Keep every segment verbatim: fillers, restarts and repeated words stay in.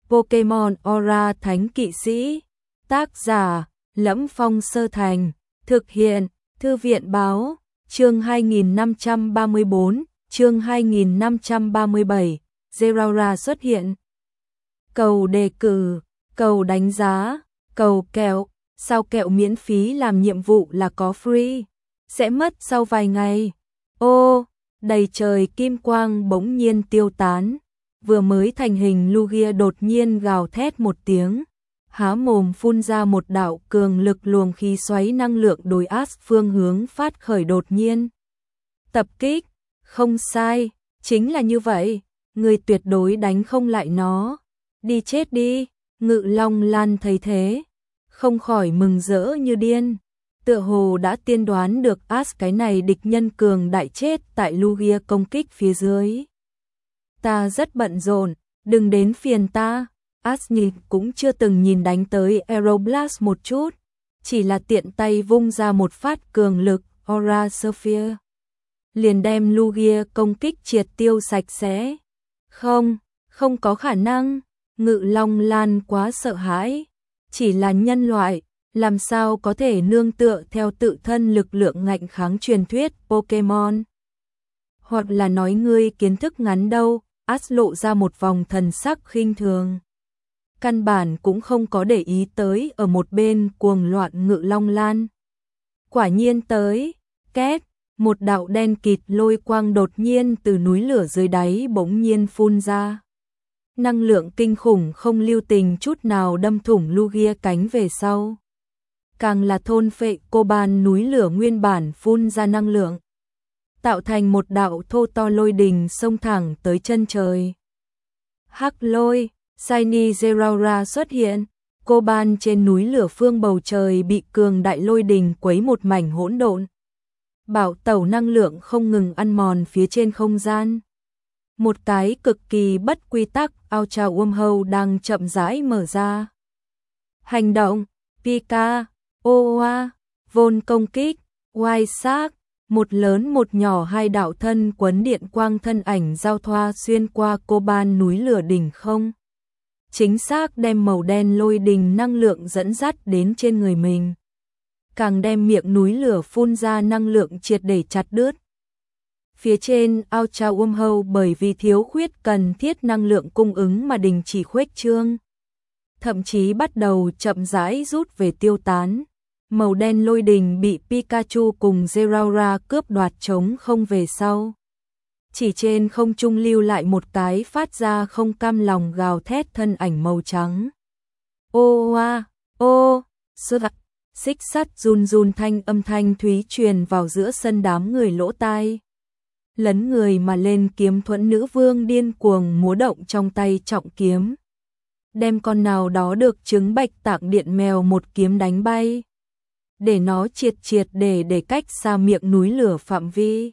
Pokemon Aura Thánh Kỵ Sĩ. Tác giả: Lẫm Phong Sơ Thành. Thực hiện: Thư viện báo. Chương hai nghìn năm trăm ba mươi bốn, chương hai nghìn năm trăm ba mươi bảy, Zeraora xuất hiện. Cầu đề cử, cầu đánh giá, cầu kẹo, sao kẹo miễn phí làm nhiệm vụ là có free, sẽ mất sau vài ngày. Ô, đầy trời kim quang bỗng nhiên tiêu tán, vừa mới thành hình Lugia đột nhiên gào thét một tiếng, há mồm phun ra một đạo cường lực luồng khí xoáy năng lượng đối áp phương hướng phát khởi đột nhiên. Tập kích, không sai, chính là như vậy, người tuyệt đối đánh không lại nó. Đi chết đi, Ngự Long Lan thấy thế, không khỏi mừng rỡ như điên, tựa hồ đã tiên đoán được As cái này địch nhân cường đại chết tại Lugia công kích phía dưới. Ta rất bận rộn, đừng đến phiền ta. As nhìn cũng chưa từng nhìn đánh tới Aeroblast một chút, chỉ là tiện tay vung ra một phát cường lực Aura Sphere, liền đem Lugia công kích triệt tiêu sạch sẽ. Không, không có khả năng, Ngự Long Lan quá sợ hãi, chỉ là nhân loại, làm sao có thể nương tựa theo tự thân lực lượng ngạnh kháng truyền thuyết Pokemon. Hoặc là nói ngươi kiến thức ngắn đâu. As lộ ra một vòng thần sắc khinh thường, căn bản cũng không có để ý tới ở một bên cuồng loạn Ngự Long Lan. Quả nhiên tới, két, một đạo đen kịt lôi quang đột nhiên từ núi lửa dưới đáy bỗng nhiên phun ra. Năng lượng kinh khủng không lưu tình chút nào đâm thủng Lugia cánh về sau. Càng là thôn phệ Coban núi lửa nguyên bản phun ra năng lượng, tạo thành một đạo thô to lôi đình xông thẳng tới chân trời. Hắc lôi, Shiny Zeraora xuất hiện, Coban trên núi lửa phương bầu trời bị cường đại lôi đình quấy một mảnh hỗn độn. Bảo tẩu năng lượng không ngừng ăn mòn phía trên không gian. Một cái cực kỳ bất quy tắc Ultra Wormhole đang chậm rãi mở ra. Hành động, Pika, Oa, Vôn công kích, White Shark. Một lớn một nhỏ hai đạo thân quấn điện quang thân ảnh giao thoa xuyên qua Coban núi lửa đỉnh không. Chính xác đem màu đen lôi đình năng lượng dẫn dắt đến trên người mình. Càng đem miệng núi lửa phun ra năng lượng triệt để chặt đứt. Phía trên Ultra Wormhole bởi vì thiếu khuyết cần thiết năng lượng cung ứng mà đình chỉ khuếch trương. Thậm chí bắt đầu chậm rãi rút về tiêu tán. Màu đen lôi đình bị Pikachu cùng Zeraora cướp đoạt trống không về sau. Chỉ trên không trung lưu lại một cái phát ra không cam lòng gào thét thân ảnh màu trắng. Ô oa, ô, sơ đặc, xích sắt run run thanh âm thanh thúy truyền vào giữa sân đám người lỗ tai. Lấn người mà lên kiếm thuẫn nữ vương điên cuồng múa động trong tay trọng kiếm. Đem con nào đó được trứng bạch tạng điện mèo một kiếm đánh bay. Để nó triệt triệt để để cách xa miệng núi lửa phạm vi.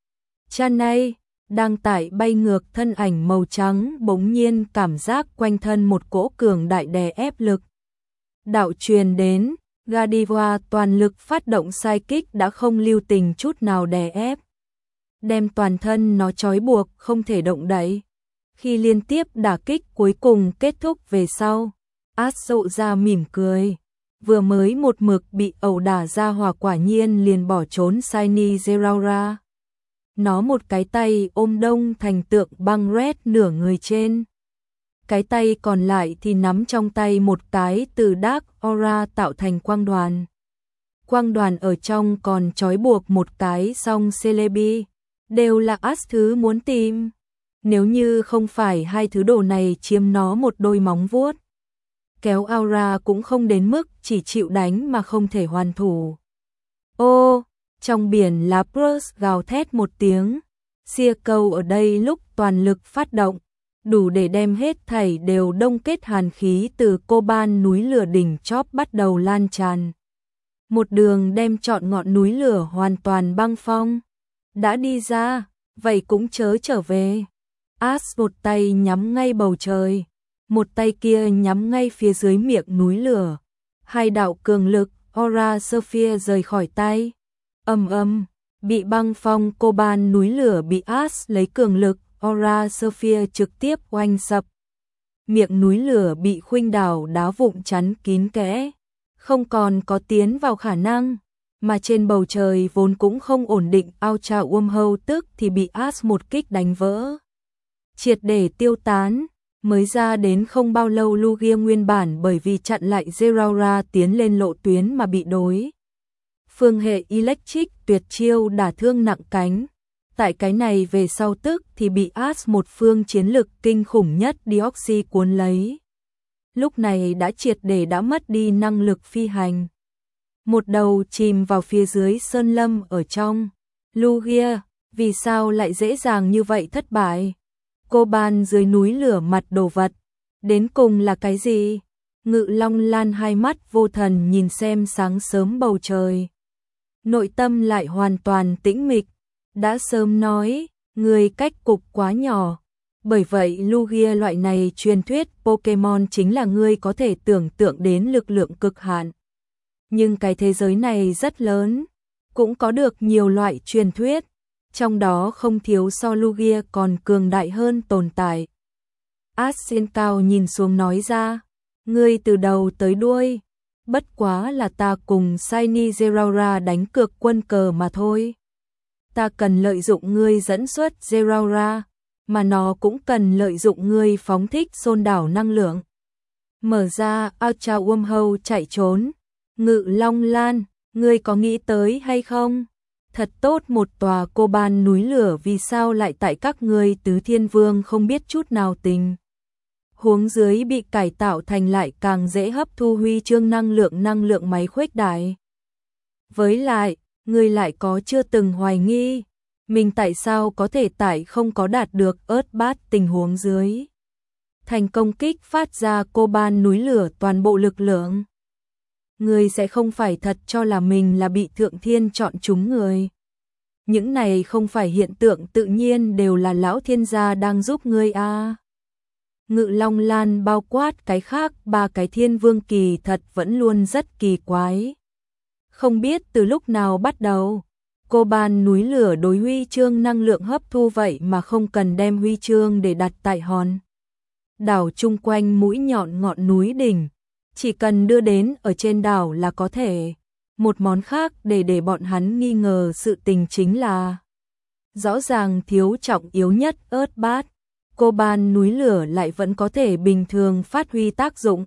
Chanay, đang tải bay ngược thân ảnh màu trắng bỗng nhiên cảm giác quanh thân một cỗ cường đại đè ép lực. Đạo truyền đến, Gardevoir toàn lực phát động sai kích đã không lưu tình chút nào đè ép. Đem toàn thân nó trói buộc không thể động đậy. Khi liên tiếp đả kích cuối cùng kết thúc về sau, As lộ ra mỉm cười. Vừa mới một mực bị ẩu đả ra hỏa quả nhiên liền bỏ trốn Shiny Zeraora. Nó một cái tay ôm đông thành tượng băng red nửa người trên. Cái tay còn lại thì nắm trong tay một cái từ Dark Aura tạo thành quang đoàn. Quang đoàn ở trong còn trói buộc một cái song Celebi. Đều là As thứ muốn tìm. Nếu như không phải hai thứ đồ này chiếm nó một đôi móng vuốt, kéo Aura cũng không đến mức chỉ chịu đánh mà không thể hoàn thủ. Ô, trong biển Lapras gào thét một tiếng, Sia câu ở đây lúc toàn lực phát động, đủ để đem hết thảy đều đông kết hàn khí từ Coban núi lửa đỉnh chóp bắt đầu lan tràn. Một đường đem trọn ngọn núi lửa hoàn toàn băng phong. Đã đi ra, vậy cũng chớ trở về. As một tay nhắm ngay bầu trời, một tay kia nhắm ngay phía dưới miệng núi lửa. Hai đạo cường lực Aura Sphere rời khỏi tay. Ầm ầm, bị băng phong Coban núi lửa bị As lấy cường lực Aura Sphere trực tiếp oanh sập. miệng núi lửa bị khuynh đảo đá vụn chắn kín kẽ, không còn có tiến vào khả năng, mà trên bầu trời vốn cũng không ổn định, Ultra Wormhole tức thì bị Ash một kích đánh vỡ, triệt để tiêu tán. Mới ra đến không bao lâu, Lugia nguyên bản bởi vì chặn lại Zeraora tiến lên lộ tuyến mà bị đối phương hệ Electric tuyệt chiêu đả thương nặng cánh. Tại cái này về sau tức thì bị Ash một phương chiến lực kinh khủng nhất Deoxys cuốn lấy. Lúc này đã triệt để đã mất đi năng lực phi hành. Một đầu chìm vào phía dưới sơn lâm ở trong. Lugia, vì sao lại dễ dàng như vậy thất bại? Coban dưới núi lửa mặt đồ vật. Đến cùng là cái gì? Ngự Long Lan hai mắt vô thần nhìn xem sáng sớm bầu trời. Nội tâm lại hoàn toàn tĩnh mịch. Đã sớm nói, người cách cục quá nhỏ. Bởi vậy Lugia loại này truyền thuyết Pokemon chính là ngươi có thể tưởng tượng đến lực lượng cực hạn. Nhưng cái thế giới này rất lớn, cũng có được nhiều loại truyền thuyết, trong đó không thiếu so Lugia còn cường đại hơn tồn tại. Ash trên cao nhìn xuống nói ra, ngươi từ đầu tới đuôi, bất quá là ta cùng Shiny Zeraora đánh cược quân cờ mà thôi. Ta cần lợi dụng ngươi dẫn xuất Zeraora, mà nó cũng cần lợi dụng ngươi phóng thích xôn đảo năng lượng. Mở ra Ultra Wormhole chạy trốn. Ngự Long Lan, ngươi có nghĩ tới hay không? Thật tốt một tòa Coban núi lửa, vì sao lại tại các ngươi Tứ Thiên Vương không biết chút nào tình huống dưới bị cải tạo thành lại càng dễ hấp thu huy chương năng lượng năng lượng máy khuếch đại. Với lại, ngươi lại có chưa từng hoài nghi, mình tại sao có thể tại không có đạt được Earthbat tình huống dưới thành công kích phát ra Coban núi lửa toàn bộ lực lượng. Ngươi sẽ không phải thật cho là mình là bị Thượng Thiên chọn chúng người. Những này không phải hiện tượng tự nhiên, đều là lão thiên gia đang giúp ngươi a. À. Ngự Long Lan bao quát cái khác ba cái thiên vương kỳ thật vẫn luôn rất kỳ quái. Không biết từ lúc nào bắt đầu, Coban núi lửa đối huy chương năng lượng hấp thu vậy mà không cần đem huy chương để đặt tại hòn đảo chung quanh mũi nhọn ngọn núi đỉnh. Chỉ cần đưa đến ở trên đảo là có thể. Một món khác để để bọn hắn nghi ngờ sự tình chính là rõ ràng thiếu trọng yếu nhất Earthbat, Coban núi lửa lại vẫn có thể bình thường phát huy tác dụng.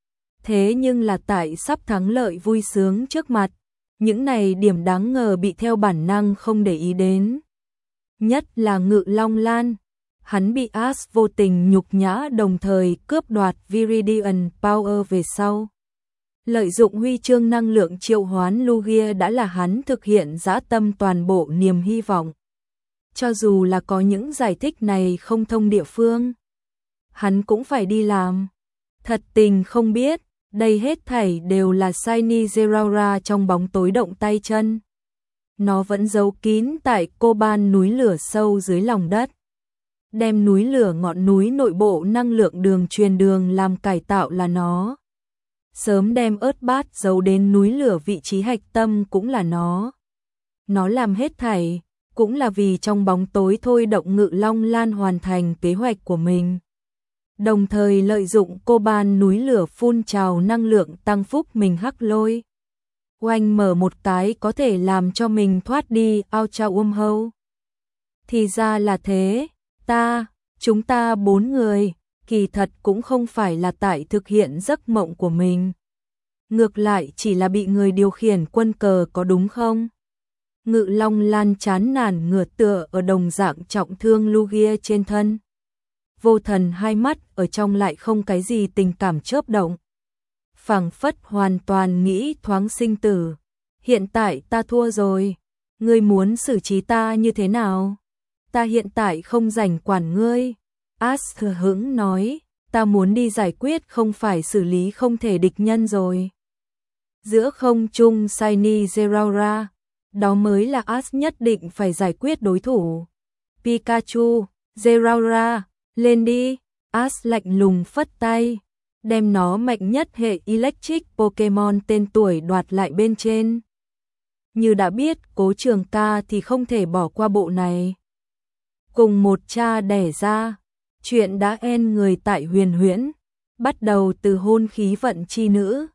Thế nhưng là tại sắp thắng lợi vui sướng trước mặt, những này điểm đáng ngờ bị theo bản năng không để ý đến. Nhất là Ngự Long Lan. Hắn bị Ash vô tình nhục nhã đồng thời cướp đoạt Viridian Power về sau. Lợi dụng huy chương năng lượng triệu hoán Lugia đã là hắn thực hiện dã tâm toàn bộ niềm hy vọng. Cho dù là có những giải thích này không thông địa phương, hắn cũng phải đi làm. Thật tình không biết, đây hết thảy đều là Shiny Zeraora trong bóng tối động tay chân. Nó vẫn giấu kín tại Coban núi lửa sâu dưới lòng đất. Đem núi lửa ngọn núi nội bộ năng lượng đường truyền đường làm cải tạo là nó. Sớm đem Earthbat giấu đến núi lửa vị trí hạch tâm cũng là nó. Nó làm hết thảy, cũng là vì trong bóng tối thôi động Ngự Long Lan hoàn thành kế hoạch của mình. Đồng thời lợi dụng Coban núi lửa phun trào năng lượng tăng phúc mình hắc lôi. Oanh mở một cái có thể làm cho mình thoát đi Ultra Wormhole. Thì ra là thế. Ta, chúng ta bốn người, kỳ thật cũng không phải là tại thực hiện giấc mộng của mình. Ngược lại chỉ là bị người điều khiển quân cờ, có đúng không? Ngự Long Lan chán nản ngửa tựa ở đồng dạng trọng thương Lugia trên thân. Vô thần hai mắt ở trong lại không cái gì tình cảm chớp động. Phảng phất hoàn toàn nghĩ thoáng sinh tử. Hiện tại ta thua rồi. Ngươi muốn xử trí ta như thế nào? Ta hiện tại không rảnh quản ngươi. Ash thừa hững nói, ta muốn đi giải quyết không phải xử lý không thể địch nhân rồi. Giữa không trung Shiny Zeraora, đó mới là Ash nhất định phải giải quyết đối thủ. Pikachu, Zeraora, lên đi. Ash lạnh lùng phất tay, đem nó mạnh nhất hệ Electric Pokemon tên tuổi đoạt lại bên trên. Như đã biết Cố Trường Ca thì không thể bỏ qua bộ này. Cùng một cha đẻ ra, chuyện đã en người tại Huyền Huyễn. bắt đầu từ hôn khí vận chi nữ.